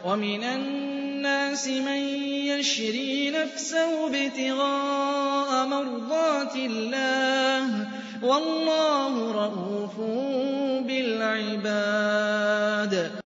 وَمِنَ النَّاسِ مَن يَشْرِي نَفْسَهُ ابْتِغَاءَ مَرْضَاتِ اللَّهِ ۗ وَاللَّهُ رَءُوفٌ بِالْعِبَادِ